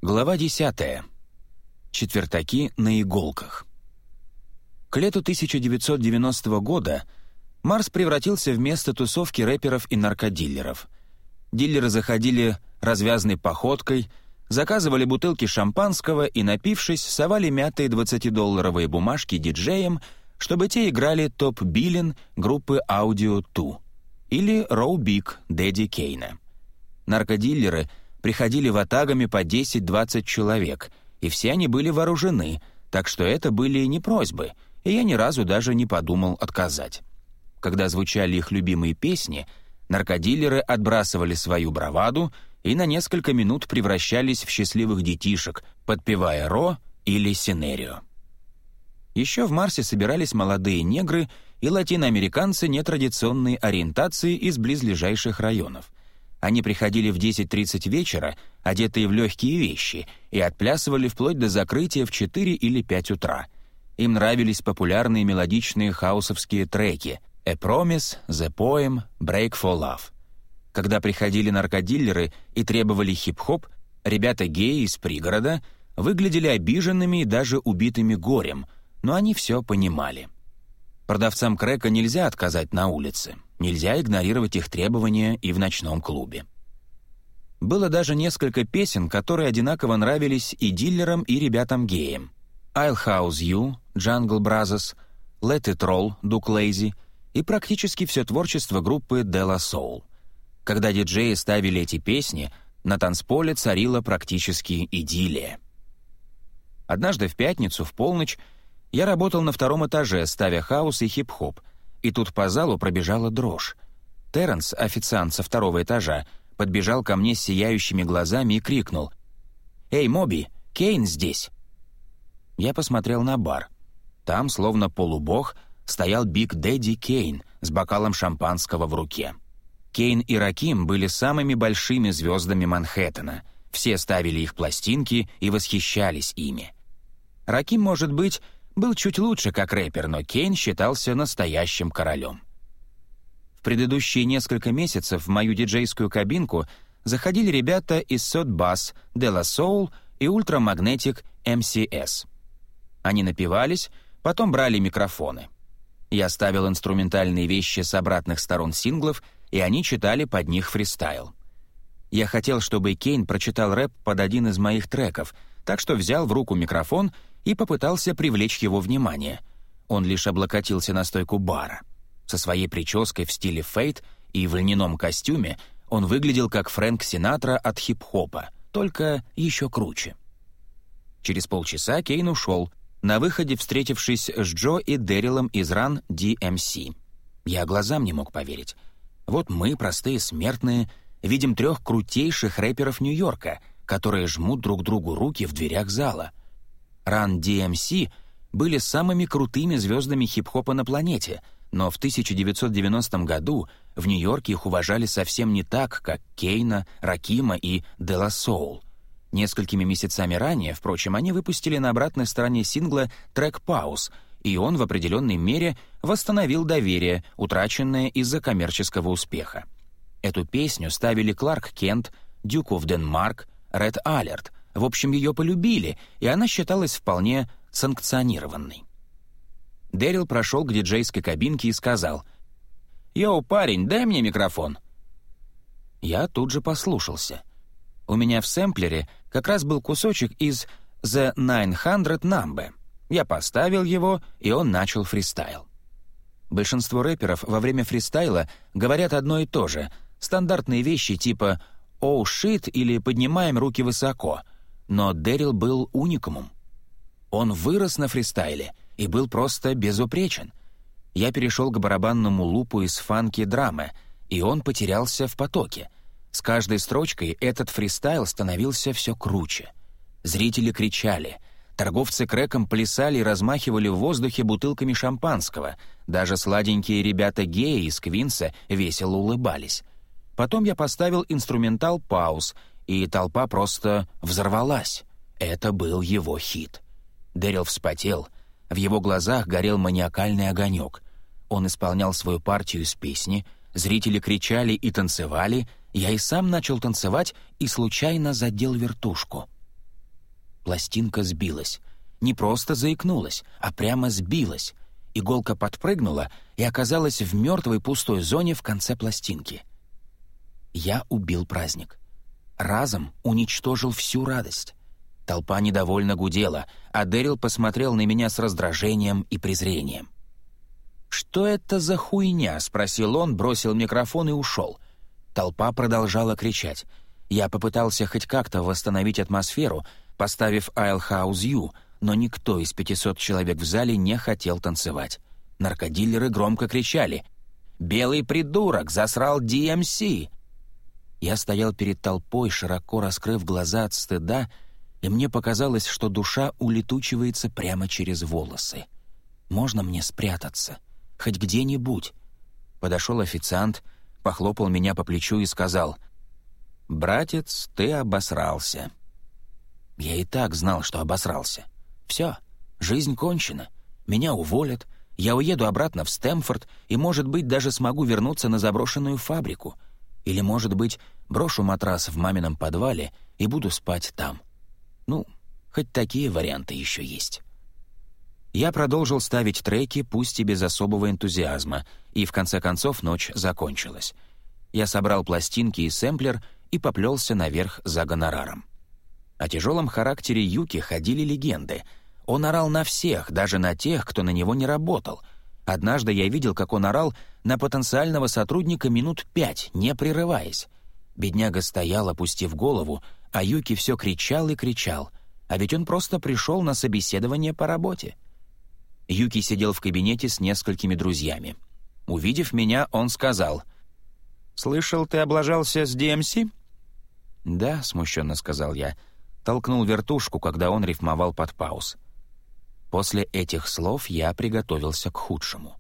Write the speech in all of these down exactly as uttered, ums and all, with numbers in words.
Глава десятая. Четвертаки на иголках. К лету тысяча девятьсот девяностого года Марс превратился в место тусовки рэперов и наркодиллеров. Диллеры заходили развязной походкой, заказывали бутылки шампанского и, напившись, совали мятые двадцатидолларовые бумажки диджеям, чтобы те играли топ-биллин группы Audio два или Row Big Дэдди Кейна. Наркодиллеры приходили ватагами по десять-двадцать человек, и все они были вооружены, так что это были не просьбы, и я ни разу даже не подумал отказать. Когда звучали их любимые песни, наркодиллеры отбрасывали свою браваду и на несколько минут превращались в счастливых детишек, подпевая «Ро» или «Синерио». Еще в Марсе собирались молодые негры и латиноамериканцы нетрадиционной ориентации из близлежащих районов. Они приходили в десять тридцать вечера, одетые в легкие вещи, и отплясывали вплоть до закрытия в четыре или пять утра. Им нравились популярные мелодичные хаусовские треки «A Promise», «The Poem», «Break for Love». Когда приходили наркодиллеры и требовали хип-хоп, ребята-геи из пригорода выглядели обиженными и даже убитыми горем, но они все понимали. Продавцам крэка нельзя отказать на улице, нельзя игнорировать их требования и в ночном клубе. Было даже несколько песен, которые одинаково нравились и диллерам, и ребятам-геям. «I'll House You», «Jungle Brothers», «Let It Roll», «Duke Lazy» и практически все творчество группы De La Soul. Когда диджеи ставили эти песни, на танцполе царила практически идиллия. Однажды в пятницу в полночь я работал на втором этаже, ставя хаус и хип-хоп, и тут по залу пробежала дрожь. Терренс, официант со второго этажа, подбежал ко мне с сияющими глазами и крикнул: «Эй, Моби, Кейн здесь!» Я посмотрел на бар. Там, словно полубог, стоял Биг Дэдди Кейн с бокалом шампанского в руке. Кейн и Раким были самыми большими звездами Манхэттена. Все ставили их пластинки и восхищались ими. Раким, может быть, был чуть лучше как рэпер, но Кейн считался настоящим королем. В предыдущие несколько месяцев в мою диджейскую кабинку заходили ребята из Sot Bass, De La Soul и Ultra Magnetic эм си эс. Они напевались, потом брали микрофоны. Я ставил инструментальные вещи с обратных сторон синглов, и они читали под них фристайл. Я хотел, чтобы Кейн прочитал рэп под один из моих треков, так что взял в руку микрофон и попытался привлечь его внимание. Он лишь облокотился на стойку бара. Со своей прической в стиле фейд и в льняном костюме он выглядел как Фрэнк Синатра от хип-хопа, только еще круче. Через полчаса Кейн ушел, на выходе встретившись с Джо и Дэрилом из Run ди эм си. Я глазам не мог поверить. Вот мы, простые смертные, видим трех крутейших рэперов Нью-Йорка, которые жмут друг другу руки в дверях зала. Run ди эм си были самыми крутыми звездами хип-хопа на планете, но в тысяча девятьсот девяностом году в Нью-Йорке их уважали совсем не так, как Кейна, Ракима и De La Soul. Несколькими месяцами ранее, впрочем, они выпустили на обратной стороне сингла трек «Pause», и он в определенной мере восстановил доверие, утраченное из-за коммерческого успеха. Эту песню ставили Кларк Кент, Duke of Denmark, Red Alert. В общем, ее полюбили, и она считалась вполне санкционированной. Дэрил прошел к диджейской кабинке и сказал: «Йоу, парень, дай мне микрофон». Я тут же послушался. У меня в сэмплере как раз был кусочек из «The девятьсот Number». Я поставил его, и он начал фристайл. Большинство рэперов во время фристайла говорят одно и то же, стандартные вещи типа «оу, шит» или «поднимаем руки высоко». Но Дэрил был уникумом. Он вырос на фристайле и был просто безупречен. Я перешел к барабанному лупу из фанки-драмы, и он потерялся в потоке. С каждой строчкой этот фристайл становился все круче. Зрители кричали, торговцы крэком плясали и размахивали в воздухе бутылками шампанского, даже сладенькие ребята-геи из Квинса весело улыбались. Потом я поставил инструментал «Пауз», и толпа просто взорвалась. Это был его хит. Дэрил вспотел, в его глазах горел маниакальный огонек. Он исполнял свою партию из песни, зрители кричали и танцевали, я и сам начал танцевать и случайно задел вертушку. Пластинка сбилась. Не просто заикнулась, а прямо сбилась. Иголка подпрыгнула и оказалась в мертвой пустой зоне в конце пластинки. Я убил праздник. Разом уничтожил всю радость. Толпа недовольно гудела, а Дэрил посмотрел на меня с раздражением и презрением. «Что это за хуйня?» — спросил он, бросил микрофон и ушел. Толпа продолжала кричать. Я попытался хоть как-то восстановить атмосферу, поставив «I'll house you», но никто из пятисот человек в зале не хотел танцевать. Наркодилеры громко кричали: «Белый придурок засрал ди эм си!» Я стоял перед толпой, широко раскрыв глаза от стыда, и мне показалось, что душа улетучивается прямо через волосы. «Можно мне спрятаться? Хоть где-нибудь?» Подошел официант, похлопал меня по плечу и сказал: «Братец, ты обосрался». Я и так знал, что обосрался. Все, жизнь кончена. Меня уволят, я уеду обратно в Стэмфорд и, может быть, даже смогу вернуться на заброшенную фабрику. Или, может быть, брошу матрас в мамином подвале и буду спать там. Ну, хоть такие варианты еще есть. Я продолжил ставить треки, пусть и без особого энтузиазма, и в конце концов ночь закончилась. Я собрал пластинки и сэмплер и поплелся наверх за гонораром. О тяжелом характере Юки ходили легенды. Он орал на всех, даже на тех, кто на него не работал. Однажды я видел, как он орал на потенциального сотрудника минут пять, не прерываясь. Бедняга стоял, опустив голову, а Юки все кричал и кричал. А ведь он просто пришел на собеседование по работе. Юки сидел в кабинете с несколькими друзьями. Увидев меня, он сказал: «Слышал, ты облажался с ди эм си?» «Да», — смущенно сказал я. Толкнул вертушку, когда он рифмовал под пауз. После этих слов я приготовился к худшему.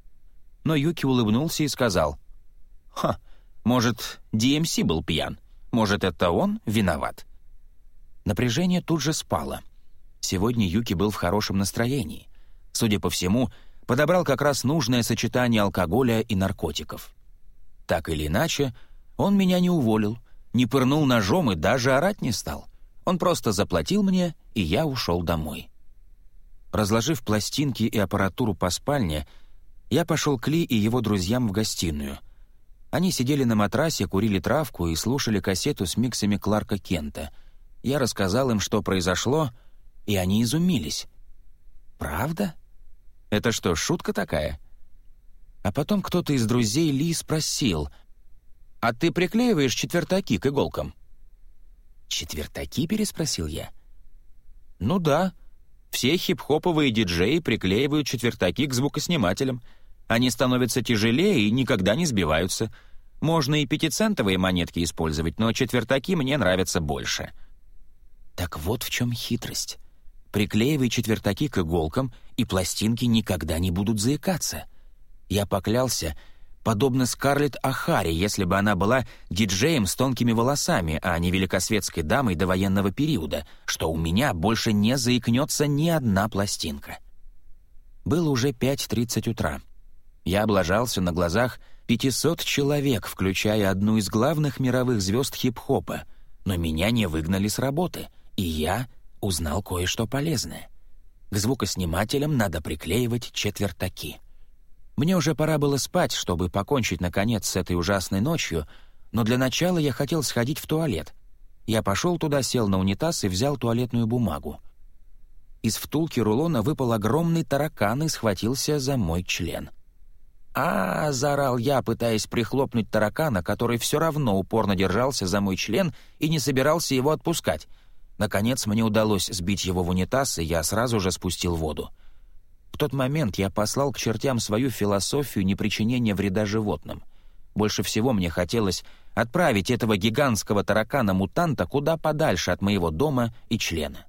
Но Юки улыбнулся и сказал: «Ха, может, ди эм си был пьян? Может, это он виноват?» Напряжение тут же спало. Сегодня Юки был в хорошем настроении. Судя по всему, подобрал как раз нужное сочетание алкоголя и наркотиков. Так или иначе, он меня не уволил, не пырнул ножом и даже орать не стал. Он просто заплатил мне, и я ушел домой. Разложив пластинки и аппаратуру по спальне, я пошел к Ли и его друзьям в гостиную. Они сидели на матрасе, курили травку и слушали кассету с миксами Кларка Кента. Я рассказал им, что произошло, и они изумились. «Правда? Это что, шутка такая?» А потом кто-то из друзей Ли спросил: «А ты приклеиваешь четвертаки к иголкам?» «Четвертаки?» — переспросил я. «Ну да. Все хип-хоповые диджеи приклеивают четвертаки к звукоснимателям. Они становятся тяжелее и никогда не сбиваются. Можно и пятицентовые монетки использовать, но четвертаки мне нравятся больше». Так вот в чем хитрость. Приклеивай четвертаки к иголкам, и пластинки никогда не будут заикаться. Я поклялся, подобно Скарлетт О'Харе, если бы она была диджеем с тонкими волосами, а не великосветской дамой довоенного периода, что у меня больше не заикнется ни одна пластинка. Было уже пять тридцать утра. Я облажался на глазах пятисот человек, включая одну из главных мировых звезд хип-хопа, но меня не выгнали с работы, и я узнал кое-что полезное. К звукоснимателям надо приклеивать четвертаки. Мне уже пора было спать, чтобы покончить, наконец, с этой ужасной ночью, но для начала я хотел сходить в туалет. Я пошел туда, сел на унитаз и взял туалетную бумагу. Из втулки рулона выпал огромный таракан и схватился за мой член. «А-а-а!» — заорал я, пытаясь прихлопнуть таракана, который все равно упорно держался за мой член и не собирался его отпускать. Наконец мне удалось сбить его в унитаз, и я сразу же спустил воду. В тот момент я послал к чертям свою философию непричинения вреда животным. Больше всего мне хотелось отправить этого гигантского таракана-мутанта куда подальше от моего дома и члена.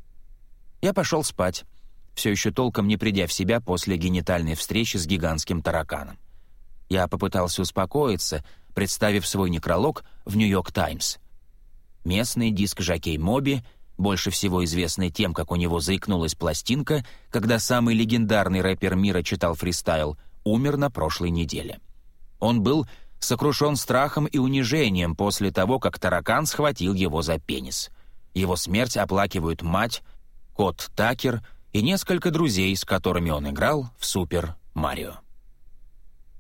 Я пошел спать, все еще толком не придя в себя после генитальной встречи с гигантским тараканом. Я попытался успокоиться, представив свой некролог в «Нью-Йорк Таймс». Местный диск-жокей Моби, больше всего известный тем, как у него заикнулась пластинка, когда самый легендарный рэпер мира читал фристайл, умер на прошлой неделе. Он был сокрушен страхом и унижением после того, как таракан схватил его за пенис. Его смерть оплакивают мать, кот Такер и несколько друзей, с которыми он играл в «Супер Марио».